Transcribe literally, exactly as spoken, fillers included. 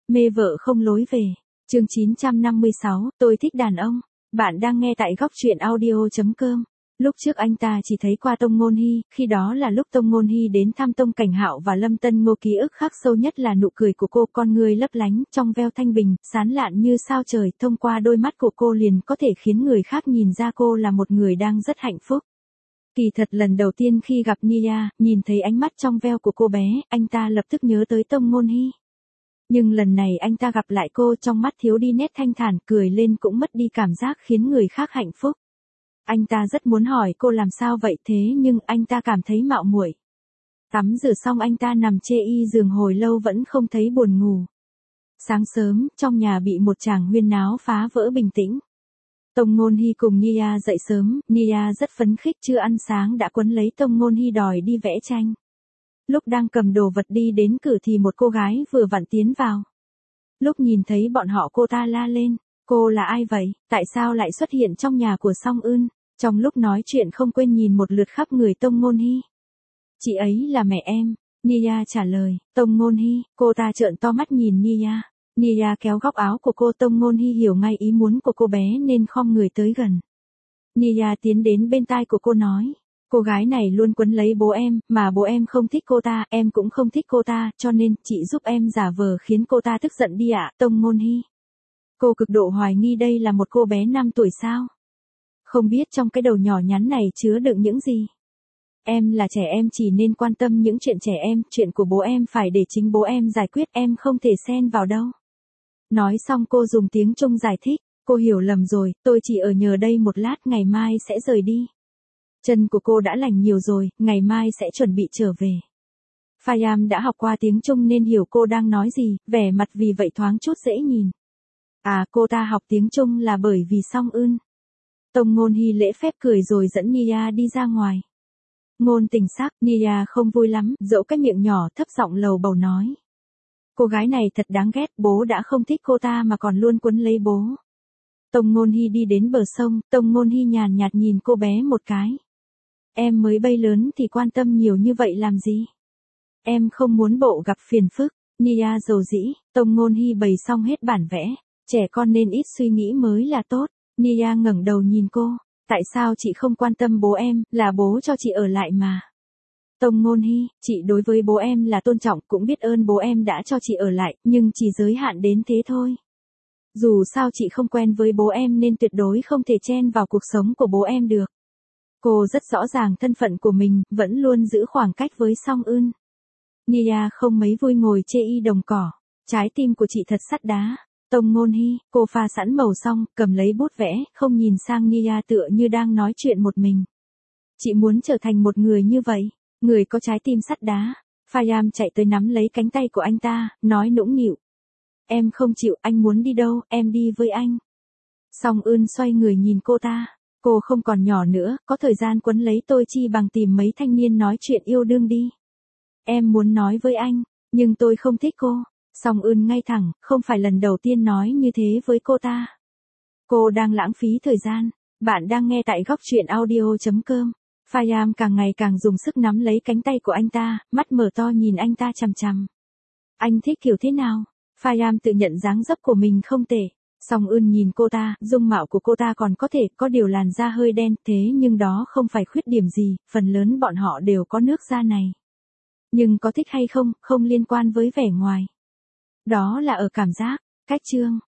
Mê vợ không lối về. Chương chín trăm năm mươi sáu, tôi thích đàn ông. Bạn đang nghe tại góc truyện audio chấm com. Lúc trước anh ta chỉ thấy qua Tông Ngôn Hy, khi đó là lúc Tông Ngôn Hy đến thăm Tông Cảnh Hạo và Lâm Tân Ngô, ký ức khắc sâu nhất là nụ cười của cô, con người lấp lánh, trong veo thanh bình, sáng lạn như sao trời, thông qua đôi mắt của cô liền có thể khiến người khác nhìn ra cô là một người đang rất hạnh phúc. Kỳ thật lần đầu tiên khi gặp Nia, nhìn thấy ánh mắt trong veo của cô bé, anh ta lập tức nhớ tới Tông Ngôn Hy. Nhưng lần này anh ta gặp lại cô, trong mắt thiếu đi nét thanh thản, cười lên cũng mất đi cảm giác khiến người khác hạnh phúc. Anh ta rất muốn hỏi cô làm sao vậy, thế nhưng anh ta cảm thấy mạo muội. Tắm rửa xong anh ta nằm chê y giường hồi lâu vẫn không thấy buồn ngủ. Sáng sớm, trong nhà bị một tràng huyên náo phá vỡ bình tĩnh. Tông Ngôn Hy cùng Nia dậy sớm, Nia rất phấn khích, chưa ăn sáng đã quấn lấy Tông Ngôn Hy đòi đi vẽ tranh. Lúc đang cầm đồ vật đi đến cửa thì một cô gái vừa vặn tiến vào. Lúc nhìn thấy bọn họ cô ta la lên, cô là ai vậy, tại sao lại xuất hiện trong nhà của Song Eun? Trong lúc nói chuyện không quên nhìn một lượt khắp người Tông Ngôn Hy. Chị ấy là mẹ em, Nia trả lời. Tông Ngôn Hy, cô ta trợn to mắt nhìn Nia. Nia kéo góc áo của cô, Tông Ngôn Hy hiểu ngay ý muốn của cô bé nên khom người tới gần. Nia tiến đến bên tai của cô nói, cô gái này luôn quấn lấy bố em, mà bố em không thích cô ta, em cũng không thích cô ta, cho nên chị giúp em giả vờ khiến cô ta tức giận đi ạ. Tông Ngôn Hy, cô cực độ hoài nghi đây là một cô bé năm tuổi sao? Không biết trong cái đầu nhỏ nhắn này chứa đựng những gì. Em là trẻ em chỉ nên quan tâm những chuyện trẻ em, chuyện của bố em phải để chính bố em giải quyết, em không thể xen vào đâu. Nói xong cô dùng tiếng Trung giải thích, cô hiểu lầm rồi, tôi chỉ ở nhờ đây một lát, ngày mai sẽ rời đi. Chân của cô đã lành nhiều rồi, ngày mai sẽ chuẩn bị trở về. Pha-yam đã học qua tiếng Trung nên hiểu cô đang nói gì, vẻ mặt vì vậy thoáng chút dễ nhìn. À, cô ta học tiếng Trung là bởi vì Song Eun. Tông Ngôn Hy lễ phép cười rồi dẫn Nia đi ra ngoài. Ngôn tình sắc, Nia không vui lắm, dẫu cái miệng nhỏ thấp giọng lầu bầu nói. Cô gái này thật đáng ghét, bố đã không thích cô ta mà còn luôn quấn lấy bố. Tông Ngôn Hy đi đến bờ sông, Tông Ngôn Hy nhàn nhạt nhìn cô bé một cái. Em mới bay lớn thì quan tâm nhiều như vậy làm gì? Em không muốn bộ gặp phiền phức. Nia dầu dĩ, Tông Ngôn Hy bày xong hết bản vẽ. Trẻ con nên ít suy nghĩ mới là tốt. Nia ngẩng đầu nhìn cô. Tại sao chị không quan tâm bố em, là bố cho chị ở lại mà. Tông Ngôn Hy, chị đối với bố em là tôn trọng, cũng biết ơn bố em đã cho chị ở lại, nhưng chỉ giới hạn đến thế thôi. Dù sao chị không quen với bố em nên tuyệt đối không thể chen vào cuộc sống của bố em được. Cô rất rõ ràng thân phận của mình, vẫn luôn giữ khoảng cách với Song Eun. Nia không mấy vui ngồi chê y đồng cỏ. Trái tim của chị thật sắt đá. Tông Ngôn Hy, cô pha sẵn màu xong, cầm lấy bút vẽ, không nhìn sang Nia tựa như đang nói chuyện một mình. Chị muốn trở thành một người như vậy, người có trái tim sắt đá. Pha-yam chạy tới nắm lấy cánh tay của anh ta, nói nũng nịu. Em không chịu, anh muốn đi đâu, em đi với anh. Song Eun xoay người nhìn cô ta. Cô không còn nhỏ nữa, có thời gian quấn lấy tôi chi bằng tìm mấy thanh niên nói chuyện yêu đương đi. Em muốn nói với anh, nhưng tôi không thích cô. Song Eun ngay thẳng, không phải lần đầu tiên nói như thế với cô ta. Cô đang lãng phí thời gian. Bạn đang nghe tại góc truyện audio chấm com. Pha-yam càng ngày càng dùng sức nắm lấy cánh tay của anh ta, mắt mở to nhìn anh ta chằm chằm. Anh thích kiểu thế nào? Pha-yam tự nhận dáng dấp của mình không tệ. Song Eun nhìn cô ta, dung mạo của cô ta còn có thể, có điều làn da hơi đen, thế nhưng đó không phải khuyết điểm gì, phần lớn bọn họ đều có nước da này. Nhưng có thích hay không, không liên quan với vẻ ngoài. Đó là ở cảm giác. Cách chương.